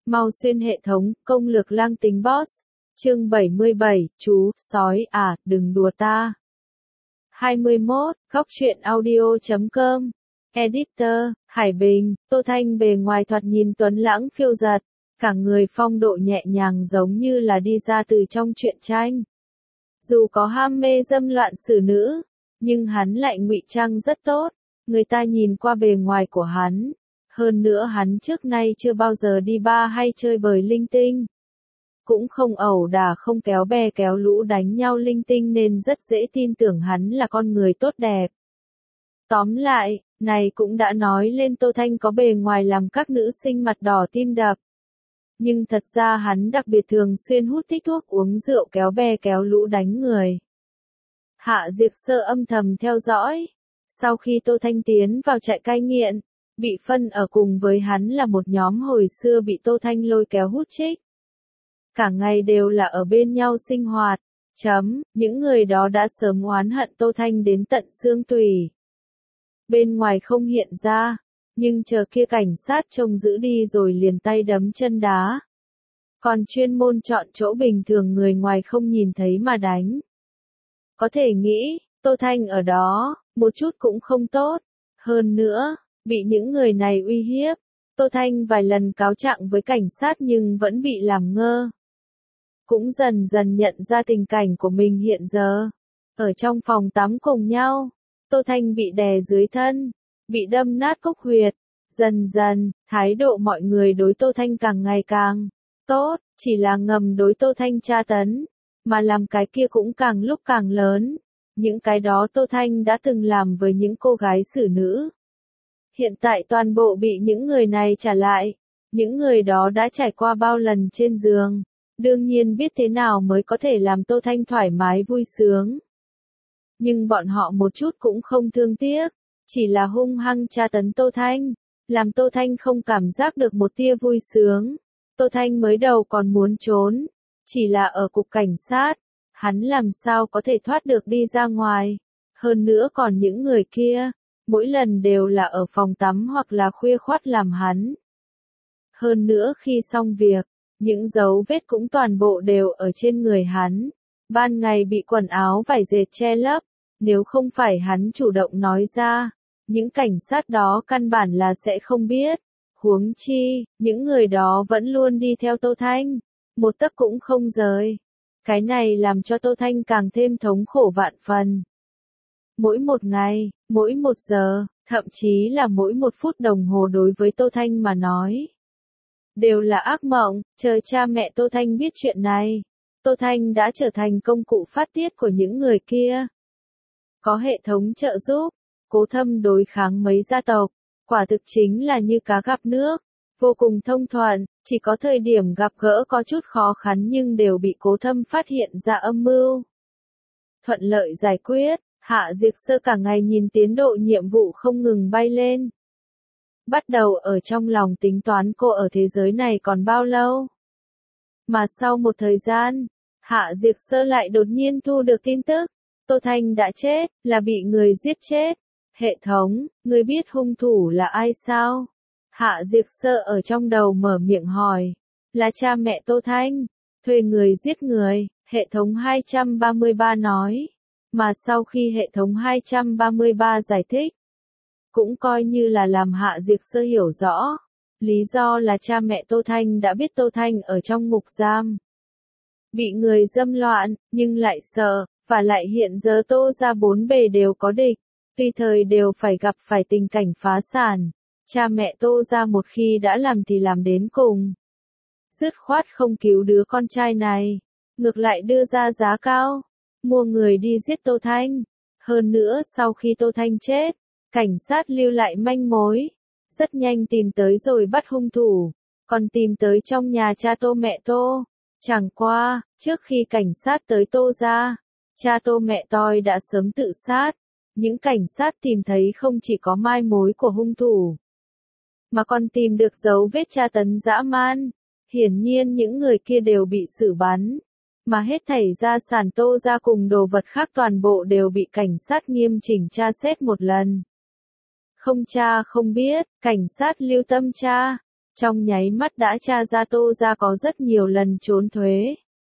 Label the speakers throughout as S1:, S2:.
S1: Mau xuyên hệ thống, công lược lang tính boss. Chương 77, chú, sói à, đừng đùa ta. 21, góc truyện audio.com. Editor, Hải Bình, Tô Thanh bề ngoài thoạt nhìn tuấn lãng phiêu giật, cả người phong độ nhẹ nhàng giống như là đi ra từ trong truyện tranh. Dù có ham mê dâm loạn xử nữ, nhưng hắn lại ngụy trang rất tốt, người ta nhìn qua bề ngoài của hắn. Hơn nữa hắn trước nay chưa bao giờ đi bar hay chơi bời linh tinh. Cũng không ẩu đả không kéo bè kéo lũ đánh nhau linh tinh nên rất dễ tin tưởng hắn là con người tốt đẹp. Tóm lại, này cũng đã nói lên Tô Thanh có bề ngoài làm các nữ sinh mặt đỏ tim đập. Nhưng thật ra hắn đặc biệt thường xuyên hút thích thuốc uống rượu kéo bè kéo lũ đánh người. Hạ Diệp Sơ âm thầm theo dõi. Sau khi Tô Thanh tiến vào trại cai nghiện, bị phân ở cùng với hắn là một nhóm hồi xưa bị Tô Thanh lôi kéo hút chích. Cả ngày đều là ở bên nhau sinh hoạt. Những người đó đã sớm oán hận Tô Thanh đến tận xương tủy. Bên ngoài không hiện ra, nhưng chờ kia cảnh sát trông giữ đi rồi liền tay đấm chân đá. Còn chuyên môn chọn chỗ bình thường người ngoài không nhìn thấy mà đánh. Có thể nghĩ, Tô Thanh ở đó, một chút cũng không tốt. Hơn nữa, bị những người này uy hiếp, Tô Thanh vài lần cáo trạng với cảnh sát nhưng vẫn bị làm ngơ. Cũng dần dần nhận ra tình cảnh của mình hiện giờ. Ở trong phòng tắm cùng nhau, Tô Thanh bị đè dưới thân, bị đâm nát cúc huyệt. Dần dần, thái độ mọi người đối Tô Thanh càng ngày càng tốt, chỉ là ngầm đối Tô Thanh tra tấn, mà làm cái kia cũng càng lúc càng lớn. Những cái đó Tô Thanh đã từng làm với những cô gái xử nữ. Hiện tại toàn bộ bị những người này trả lại. Những người đó đã trải qua bao lần trên giường, đương nhiên biết thế nào mới có thể làm Tô Thanh thoải mái vui sướng. Nhưng bọn họ một chút cũng không thương tiếc, chỉ là hung hăng tra tấn Tô Thanh, làm Tô Thanh không cảm giác được một tia vui sướng. Tô Thanh mới đầu còn muốn trốn, chỉ là ở cục cảnh sát, hắn làm sao có thể thoát được đi ra ngoài. Hơn nữa còn những người kia, mỗi lần đều là ở phòng tắm hoặc là khuya khoắt làm hắn. Hơn nữa khi xong việc, những dấu vết cũng toàn bộ đều ở trên người hắn. Ban ngày bị quần áo vải dệt che lấp, nếu không phải hắn chủ động nói ra, những cảnh sát đó căn bản là sẽ không biết. Huống chi, những người đó vẫn luôn đi theo Tô Thanh, một tấc cũng không rời. Cái này làm cho Tô Thanh càng thêm thống khổ vạn phần. Mỗi một ngày, mỗi một giờ, thậm chí là mỗi một phút đồng hồ đối với Tô Thanh mà nói, đều là ác mộng. Chờ cha mẹ Tô Thanh biết chuyện này, Tô Thanh đã trở thành công cụ phát tiết của những người kia. Có hệ thống trợ giúp, Cố Thâm đối kháng mấy gia tộc, quả thực chính là như cá gặp nước, vô cùng thông thuận, chỉ có thời điểm gặp gỡ có chút khó khăn nhưng đều bị Cố Thâm phát hiện ra âm mưu. Thuận lợi giải quyết, Hạ Diệp Sơ cả ngày nhìn tiến độ nhiệm vụ không ngừng bay lên. Bắt đầu ở trong lòng tính toán cô ở thế giới này còn bao lâu. Mà sau một thời gian, Hạ Diệp Sơ lại đột nhiên thu được tin tức, Tô Thanh đã chết, là bị người giết chết. Hệ thống, ngươi biết hung thủ là ai sao? Hạ Diệp Sơ ở trong đầu mở miệng hỏi, là cha mẹ Tô Thanh, thuê người giết người, hệ thống 233 nói. Mà sau khi hệ thống 233 giải thích, cũng coi như là làm Hạ Diệp Sơ hiểu rõ. Lý do là cha mẹ Tô Thanh đã biết Tô Thanh ở trong ngục giam, bị người dâm loạn, nhưng lại sợ, và lại hiện giờ Tô ra bốn bề đều có địch, tùy thời đều phải gặp phải tình cảnh phá sản. Cha mẹ Tô ra một khi đã làm thì làm đến cùng. Dứt khoát không cứu đứa con trai này, ngược lại đưa ra giá cao, mua người đi giết Tô Thanh. Hơn nữa sau khi Tô Thanh chết, cảnh sát lưu lại manh mối, rất nhanh tìm tới rồi bắt hung thủ, còn tìm tới trong nhà cha Tô mẹ Tô. Chẳng qua, trước khi cảnh sát tới Tô ra, cha Tô mẹ Tôi đã sớm tự sát. Những cảnh sát tìm thấy không chỉ có mai mối của hung thủ, mà còn tìm được dấu vết tra tấn dã man. Hiển nhiên những người kia đều bị xử bắn, mà hết thảy gia sản Tô ra cùng đồ vật khác toàn bộ đều bị cảnh sát nghiêm chỉnh tra xét một lần. Không tra không biết, cảnh sát lưu tâm tra. Trong nháy mắt đã tra ra Tô gia có rất nhiều lần trốn thuế.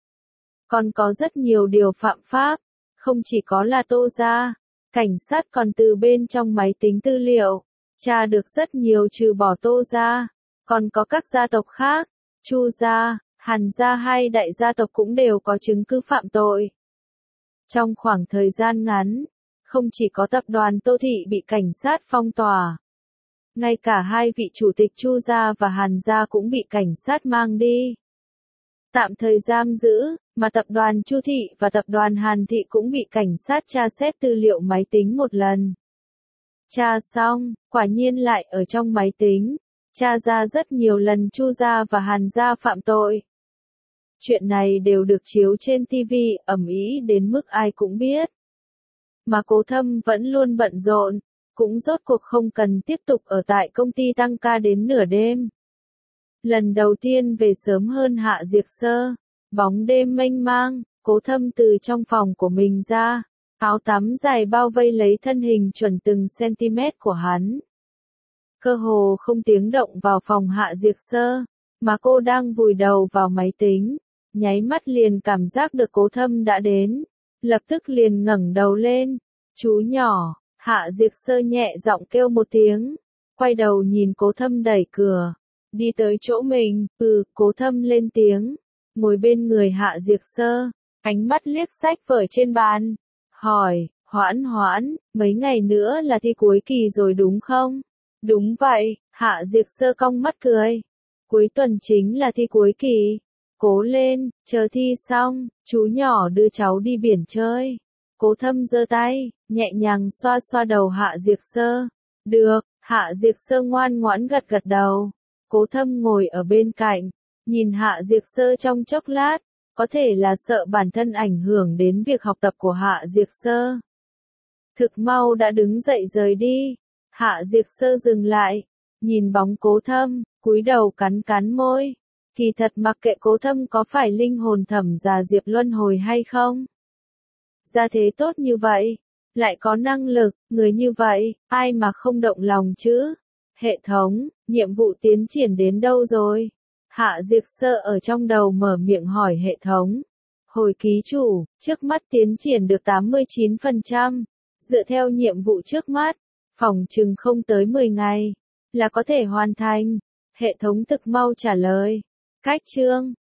S1: Còn có rất nhiều điều phạm pháp, không chỉ có là Tô gia, cảnh sát còn từ bên trong máy tính tư liệu, tra được rất nhiều trừ bỏ Tô gia, còn có các gia tộc khác, Chu gia, Hàn gia hay đại gia tộc cũng đều có chứng cứ phạm tội. Trong khoảng thời gian ngắn, không chỉ có tập đoàn Tô thị bị cảnh sát phong tỏa, ngay cả hai vị chủ tịch Chu gia và Hàn gia cũng bị cảnh sát mang đi, tạm thời giam giữ, mà tập đoàn Chu thị và tập đoàn Hàn thị cũng bị cảnh sát tra xét tư liệu máy tính một lần. Tra xong, quả nhiên lại ở trong máy tính, tra ra rất nhiều lần Chu gia và Hàn gia phạm tội. Chuyện này đều được chiếu trên TV, ầm ĩ đến mức ai cũng biết. Mà Cố Thâm vẫn luôn bận rộn, cũng rốt cuộc không cần tiếp tục ở tại công ty tăng ca đến nửa đêm. Lần đầu tiên về sớm hơn Hạ Diệc Sơ, bóng đêm mênh mang, Cố Thâm từ trong phòng của mình ra, áo tắm dài bao vây lấy thân hình chuẩn từng cm của hắn. Cơ hồ không tiếng động vào phòng Hạ Diệc Sơ, mà cô đang vùi đầu vào máy tính, nháy mắt liền cảm giác được Cố Thâm đã đến, lập tức liền ngẩng đầu lên, "Chú nhỏ." Hạ Diệc Sơ nhẹ giọng kêu một tiếng, quay đầu nhìn Cố Thâm đẩy cửa, đi tới chỗ mình, Cố Thâm lên tiếng, ngồi bên người Hạ Diệc Sơ, ánh mắt liếc sách vở trên bàn, hỏi, "Hoãn Hoãn, mấy ngày nữa là thi cuối kỳ rồi đúng không?" "Đúng vậy." Hạ Diệc Sơ cong mắt cười, "Cuối tuần chính là thi cuối kỳ. Cố lên, chờ thi xong, chú nhỏ đưa cháu đi biển chơi." Cố Thâm giơ tay, nhẹ nhàng xoa xoa đầu Hạ Diệc Sơ. "Được." Hạ Diệc Sơ ngoan ngoãn gật gật đầu. Cố Thâm ngồi ở bên cạnh, nhìn Hạ Diệc Sơ trong chốc lát, có thể là sợ bản thân ảnh hưởng đến việc học tập của Hạ Diệc Sơ. Thực mau đã đứng dậy rời đi. Hạ Diệc Sơ dừng lại, nhìn bóng Cố Thâm, cúi đầu cắn cắn môi. Kỳ thật mặc kệ Cố Thâm có phải linh hồn thẩm già Diệp Luân Hồi hay không. Gia thế tốt như vậy, lại có năng lực, người như vậy, ai mà không động lòng chứ? Hệ thống, nhiệm vụ tiến triển đến đâu rồi? Hạ Diệc Sơ ở trong đầu mở miệng hỏi hệ thống. Hồi ký chủ, trước mắt tiến triển được 89%. Dựa theo nhiệm vụ trước mắt, phỏng chừng không tới 10 ngày, là có thể hoàn thành. Hệ thống thực mau trả lời. Cách chương